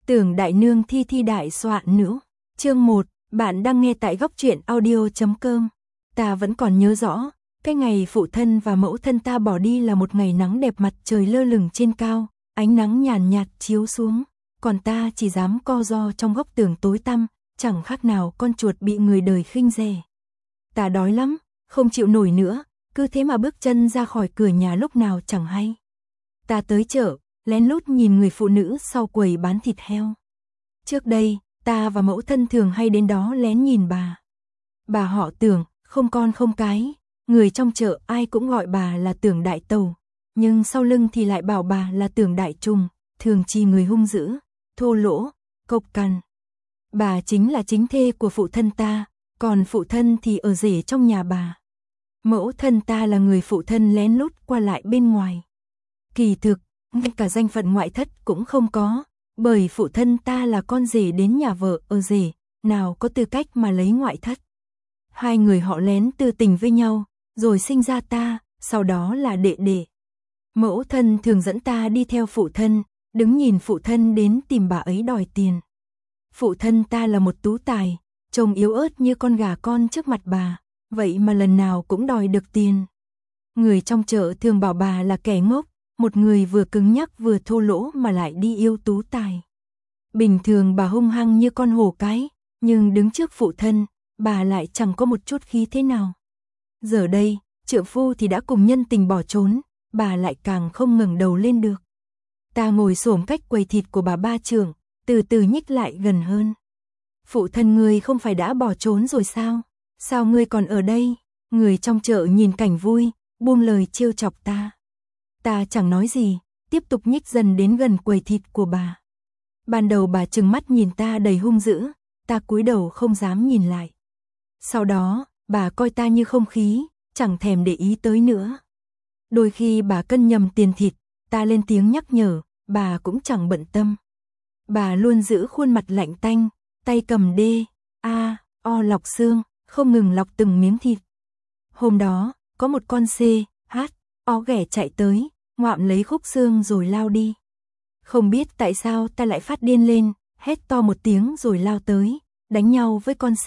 Tưởng đại nương thi thi đại soạn nữ. Chương 1, bạn đang nghe tại góc truyện audio.com. Ta vẫn còn nhớ rõ, cái ngày phụ thân và mẫu thân ta bỏ đi là một ngày nắng đẹp, mặt trời lơ lửng trên cao, ánh nắng nhàn nhạt chiếu xuống, còn ta chỉ dám co ro trong góc tường tối tăm, chẳng khác nào con chuột bị người đời khinh rẻ. Ta đói lắm, không chịu nổi nữa, cứ thế mà bước chân ra khỏi cửa nhà lúc nào chẳng hay. Ta tới chợ, lén lút nhìn người phụ nữ sau quầy bán thịt heo. Trước đây, ta và mẫu thân thường hay đến đó lén nhìn bà. Bà họ Tưởng, không con không cái, người trong chợ ai cũng gọi bà là Tưởng Đại Tàu, nhưng sau lưng thì lại bảo bà là Tưởng Đại Trùng, thường chỉ người hung dữ, thô lỗ, cộc cằn. Bà chính là chính thê của phụ thân ta, còn phụ thân thì ở rể trong nhà bà. Mẫu thân ta là người phụ thân lén lút qua lại bên ngoài. Kỳ thực, ngay cả danh phận ngoại thất cũng không có, bởi phụ thân ta là con rể đến nhà vợ ở rể, nào có tư cách mà lấy ngoại thất. Hai người họ lén tư tình với nhau, rồi sinh ra ta, sau đó là đệ đệ. Mẫu thân thường dẫn ta đi theo phụ thân, đứng nhìn phụ thân đến tìm bà ấy đòi tiền. Phụ thân ta là một tú tài, trông yếu ớt như con gà con trước mặt bà, vậy mà lần nào cũng đòi được tiền. Người trong chợ thường bảo bà là kẻ ngốc, một người vừa cứng nhắc vừa thô lỗ mà lại đi yêu tú tài. Bình thường bà hung hăng như con hổ cái, nhưng đứng trước phụ thân, bà lại chẳng có một chút khí thế nào. Giờ đây, trượng phu thì đã cùng nhân tình bỏ trốn, bà lại càng không ngẩng đầu lên được. Ta ngồi xổm cách quầy thịt của bà ba trưởng, từ từ nhích lại gần hơn. Phụ thân ngươi không phải đã bỏ trốn rồi sao? Sao ngươi còn ở đây? Người trong chợ nhìn cảnh vui, buông lời trêu chọc ta. Ta chẳng nói gì, tiếp tục nhích dần đến gần quầy thịt của bà. Ban đầu bà trừng mắt nhìn ta đầy hung dữ, ta cúi đầu không dám nhìn lại. Sau đó, bà coi ta như không khí, chẳng thèm để ý tới nữa. Đôi khi bà cân nhầm tiền thịt, ta lên tiếng nhắc nhở, bà cũng chẳng bận tâm. Bà luôn giữ khuôn mặt lạnh tanh, tay cầm o lọc xương, không ngừng lọc từng miếng thịt. Hôm đó, có một con o ghẻ chạy tới, ngoạm lấy khúc xương rồi lao đi. Không biết tại sao ta lại phát điên lên, hét to một tiếng rồi lao tới, đánh nhau với con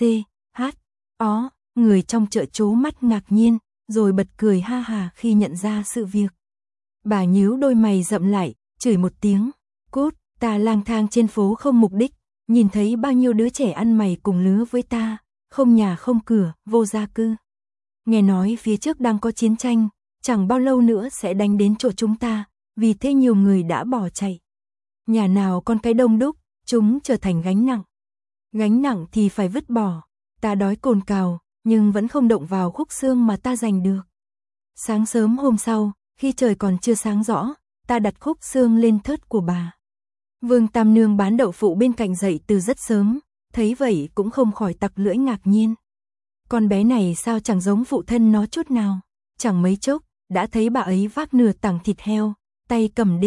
o. Người trong chợ trố mắt ngạc nhiên, rồi bật cười ha hà khi nhận ra sự việc. Bà nhíu đôi mày rậm lại, chửi một tiếng, cút. Ta lang thang trên phố không mục đích, nhìn thấy bao nhiêu đứa trẻ ăn mày cùng lứa với ta, không nhà không cửa, vô gia cư. Nghe nói phía trước đang có chiến tranh, chẳng bao lâu nữa sẽ đánh đến chỗ chúng ta, vì thế nhiều người đã bỏ chạy. Nhà nào con cái đông đúc, chúng trở thành gánh nặng. Gánh nặng thì phải vứt bỏ. Ta đói cồn cào, nhưng vẫn không động vào khúc xương mà ta giành được. Sáng sớm hôm sau, khi trời còn chưa sáng rõ, ta đặt khúc xương lên thớt của bà. Vương Tam Nương bán đậu phụ bên cạnh dậy từ rất sớm, thấy vậy cũng không khỏi tặc lưỡi ngạc nhiên. Con bé này sao chẳng giống phụ thân nó chút nào, chẳng mấy chốc, đã thấy bà ấy vác nửa tảng thịt heo, tay cầm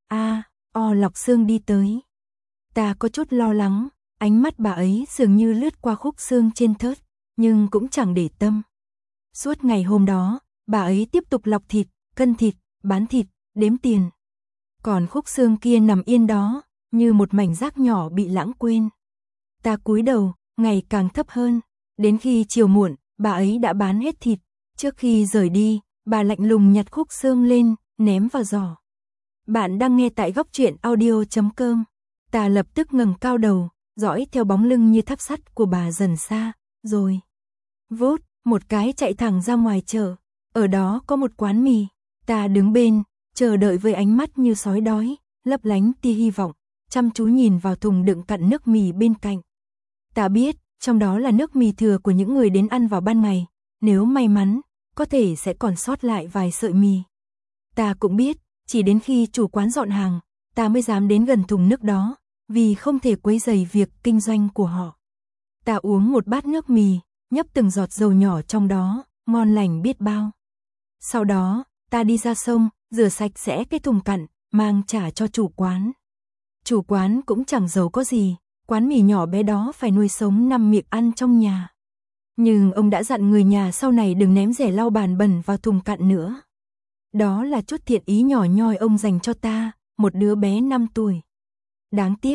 o lọc xương đi tới. Ta có chút lo lắng, ánh mắt bà ấy dường như lướt qua khúc xương trên thớt, nhưng cũng chẳng để tâm. Suốt ngày hôm đó, bà ấy tiếp tục lọc thịt, cân thịt, bán thịt, đếm tiền. Còn khúc xương kia nằm yên đó, như một mảnh rác nhỏ bị lãng quên. Ta cúi đầu, ngày càng thấp hơn, đến khi chiều muộn, bà ấy đã bán hết thịt. Trước khi rời đi, bà lạnh lùng nhặt khúc xương lên, ném vào giỏ. Bạn đang nghe tại góc truyện audio.com. Ta lập tức ngẩng cao đầu, dõi theo bóng lưng như tháp sắt của bà dần xa, rồi vút, một cái chạy thẳng ra ngoài chợ. Ở đó có một quán mì, ta đứng bên, chờ đợi với ánh mắt như sói đói, lấp lánh tia hy vọng, chăm chú nhìn vào thùng đựng cặn nước mì bên cạnh. Ta biết, trong đó là nước mì thừa của những người đến ăn vào ban ngày, nếu may mắn, có thể sẽ còn sót lại vài sợi mì. Ta cũng biết, chỉ đến khi chủ quán dọn hàng, ta mới dám đến gần thùng nước đó, vì không thể quấy rầy việc kinh doanh của họ. Ta uống một bát nước mì, nhấp từng giọt dầu nhỏ trong đó, ngon lành biết bao. Sau đó, ta đi ra sông, rửa sạch sẽ cái thùng cặn, mang trả cho chủ quán. Chủ quán cũng chẳng giàu có gì, quán mì nhỏ bé đó phải nuôi sống 5 miệng ăn trong nhà. Nhưng ông đã dặn người nhà sau này đừng ném rẻ lau bàn bẩn vào thùng cặn nữa. Đó là chút thiện ý nhỏ nhoi ông dành cho ta, một đứa bé 5 tuổi. Đáng tiếc,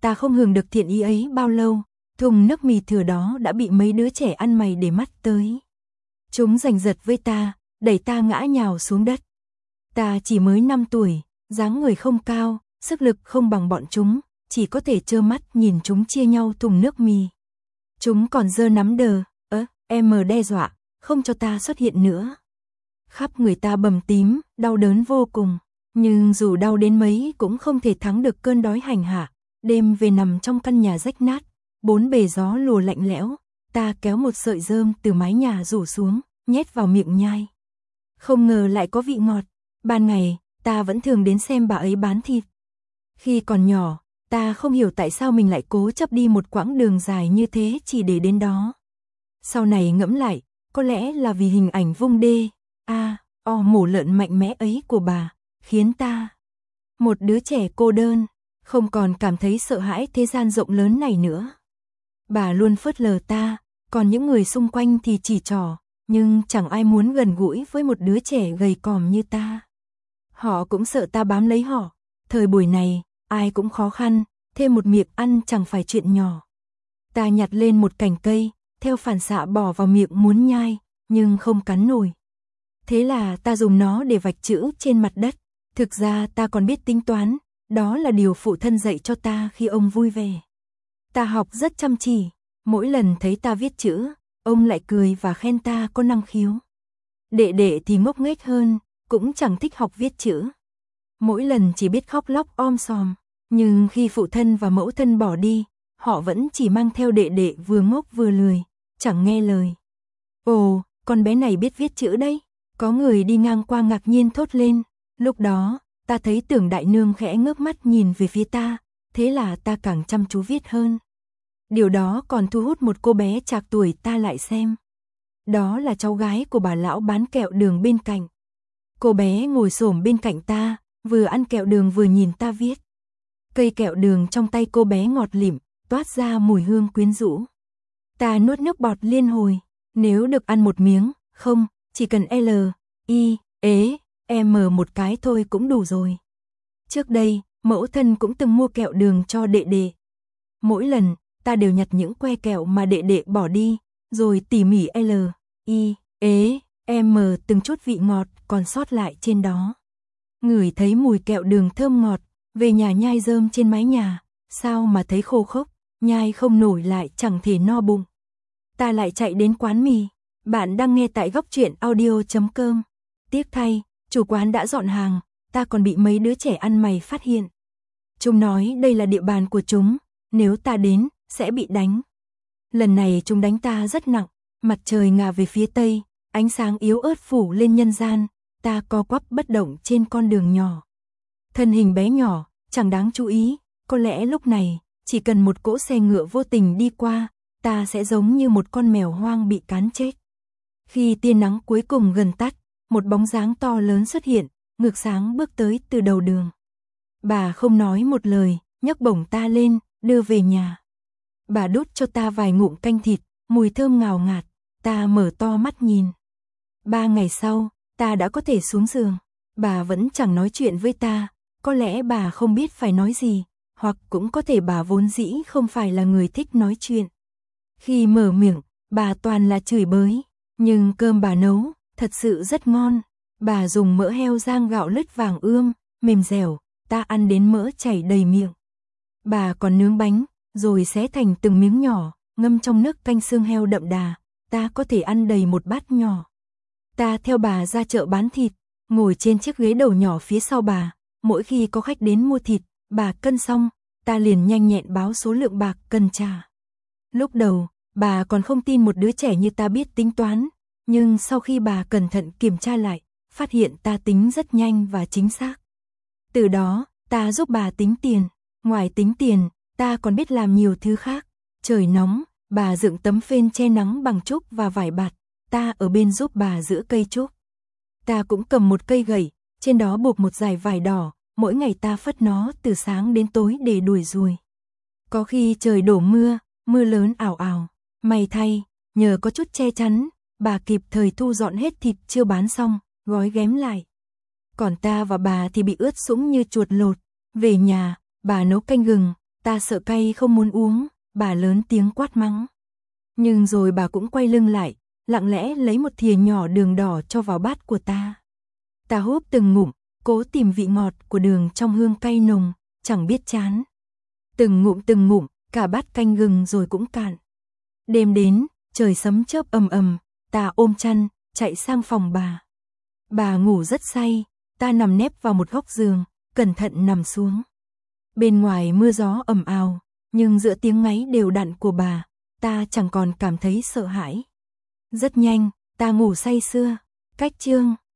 ta không hưởng được thiện ý ấy bao lâu, thùng nước mì thừa đó đã bị mấy đứa trẻ ăn mày để mắt tới. Chúng giành giật với ta, đẩy ta ngã nhào xuống đất. Ta chỉ mới 5 tuổi, dáng người không cao, sức lực không bằng bọn chúng, chỉ có thể trơ mắt nhìn chúng chia nhau thùng nước mì. Chúng còn giơ nắm đờ, em đe dọa, không cho ta xuất hiện nữa. Khắp người ta bầm tím, đau đớn vô cùng, nhưng dù đau đến mấy cũng không thể thắng được cơn đói hành hạ. Đêm về nằm trong căn nhà rách nát, bốn bề gió lùa lạnh lẽo, ta kéo một sợi rơm từ mái nhà rủ xuống, nhét vào miệng nhai. Không ngờ lại có vị ngọt. Ban ngày, ta vẫn thường đến xem bà ấy bán thịt. Khi còn nhỏ, ta không hiểu tại sao mình lại cố chấp đi một quãng đường dài như thế chỉ để đến đó. Sau này ngẫm lại, có lẽ là vì hình ảnh vung đê, mổ lợn mạnh mẽ ấy của bà, khiến ta, một đứa trẻ cô đơn, không còn cảm thấy sợ hãi thế gian rộng lớn này nữa. Bà luôn phớt lờ ta, còn những người xung quanh thì chỉ trỏ, nhưng chẳng ai muốn gần gũi với một đứa trẻ gầy còm như ta. Họ cũng sợ ta bám lấy họ. Thời buổi này, ai cũng khó khăn, thêm một miệng ăn chẳng phải chuyện nhỏ. Ta nhặt lên một cành cây, theo phản xạ bỏ vào miệng muốn nhai, nhưng không cắn nổi. Thế là ta dùng nó để vạch chữ trên mặt đất. Thực ra ta còn biết tính toán, đó là điều phụ thân dạy cho ta khi ông vui vẻ. Ta học rất chăm chỉ, mỗi lần thấy ta viết chữ, ông lại cười và khen ta có năng khiếu. Đệ đệ thì ngốc nghếch hơn, cũng chẳng thích học viết chữ. Mỗi lần chỉ biết khóc lóc om sòm, nhưng khi phụ thân và mẫu thân bỏ đi, họ vẫn chỉ mang theo đệ đệ vừa ngốc vừa lười, chẳng nghe lời. Ồ, con bé này biết viết chữ đấy. Có người đi ngang qua ngạc nhiên thốt lên. Lúc đó, ta thấy Tưởng đại nương khẽ ngước mắt nhìn về phía ta, thế là ta càng chăm chú viết hơn. Điều đó còn thu hút một cô bé trạc tuổi ta lại xem. Đó là cháu gái của bà lão bán kẹo đường bên cạnh. Cô bé ngồi xổm bên cạnh ta, vừa ăn kẹo đường vừa nhìn ta viết. Cây kẹo đường trong tay cô bé ngọt lịm, toát ra mùi hương quyến rũ. Ta nuốt nước bọt liên hồi, nếu được ăn một miếng, không, chỉ cần một cái thôi cũng đủ rồi. Trước đây, mẫu thân cũng từng mua kẹo đường cho đệ đệ. Mỗi lần, ta đều nhặt những que kẹo mà đệ đệ bỏ đi, rồi tỉ mỉ từng chút vị ngọt còn sót lại trên đó. Ngửi thấy mùi kẹo đường thơm ngọt, về nhà nhai rơm trên mái nhà, sao mà thấy khô khốc, nhai không nổi lại chẳng thể no bụng. Ta lại chạy đến quán mì. Bạn đang nghe tại góc truyện audio.com. Tiếc thay, chủ quán đã dọn hàng, ta còn bị mấy đứa trẻ ăn mày phát hiện. Chúng nói đây là địa bàn của chúng, nếu ta đến, sẽ bị đánh. Lần này chúng đánh ta rất nặng, mặt trời ngả về phía tây, ánh sáng yếu ớt phủ lên nhân gian, ta co quắp bất động trên con đường nhỏ. Thân hình bé nhỏ, chẳng đáng chú ý, có lẽ lúc này, chỉ cần một cỗ xe ngựa vô tình đi qua, ta sẽ giống như một con mèo hoang bị cán chết. Khi tia nắng cuối cùng gần tắt, một bóng dáng to lớn xuất hiện, ngược sáng bước tới từ đầu đường. Bà không nói một lời, nhấc bổng ta lên, đưa về nhà. Bà đút cho ta vài ngụm canh thịt, mùi thơm ngào ngạt, ta mở to mắt nhìn. 3 ngày sau, ta đã có thể xuống giường. Bà vẫn chẳng nói chuyện với ta, có lẽ bà không biết phải nói gì, hoặc cũng có thể bà vốn dĩ không phải là người thích nói chuyện. Khi mở miệng, bà toàn là chửi bới, nhưng cơm bà nấu, thật sự rất ngon. Bà dùng mỡ heo rang gạo lứt vàng ươm, mềm dẻo, ta ăn đến mỡ chảy đầy miệng. Bà còn nướng bánh, rồi xé thành từng miếng nhỏ, ngâm trong nước canh xương heo đậm đà, ta có thể ăn đầy một bát nhỏ. Ta theo bà ra chợ bán thịt, ngồi trên chiếc ghế đầu nhỏ phía sau bà, mỗi khi có khách đến mua thịt, bà cân xong, ta liền nhanh nhẹn báo số lượng bạc cần trả. Lúc đầu, bà còn không tin một đứa trẻ như ta biết tính toán, nhưng sau khi bà cẩn thận kiểm tra lại, phát hiện ta tính rất nhanh và chính xác. Từ đó, ta giúp bà tính tiền, ngoài tính tiền, ta còn biết làm nhiều thứ khác. Trời nóng, bà dựng tấm phên che nắng bằng trúc và vải bạt, ta ở bên giúp bà giữ cây trúc. Ta cũng cầm một cây gậy, trên đó buộc một dải vải đỏ, mỗi ngày ta phất nó từ sáng đến tối để đuổi ruồi. Có khi trời đổ mưa, mưa lớn ảo ảo, may thay, nhờ có chút che chắn, bà kịp thời thu dọn hết thịt chưa bán xong, gói ghém lại. Còn ta và bà thì bị ướt sũng như chuột lột. Về nhà, bà nấu canh gừng, Ta sợ cay không muốn uống, bà lớn tiếng quát mắng. Nhưng rồi bà cũng quay lưng lại, lặng lẽ lấy một thìa nhỏ đường đỏ cho vào bát của ta. Ta húp từng ngụm, cố tìm vị ngọt của đường trong hương cay nồng, chẳng biết chán. Từng ngụm, cả bát canh gừng rồi cũng cạn. Đêm đến, trời sấm chớp ầm ầm, ta ôm chăn, chạy sang phòng bà. Bà ngủ rất say, ta nằm nép vào một góc giường, cẩn thận nằm xuống. Bên ngoài mưa gió ầm ào, nhưng giữa tiếng ngáy đều đặn của bà, ta chẳng còn cảm thấy sợ hãi. Rất nhanh, ta ngủ say sưa. Cách chương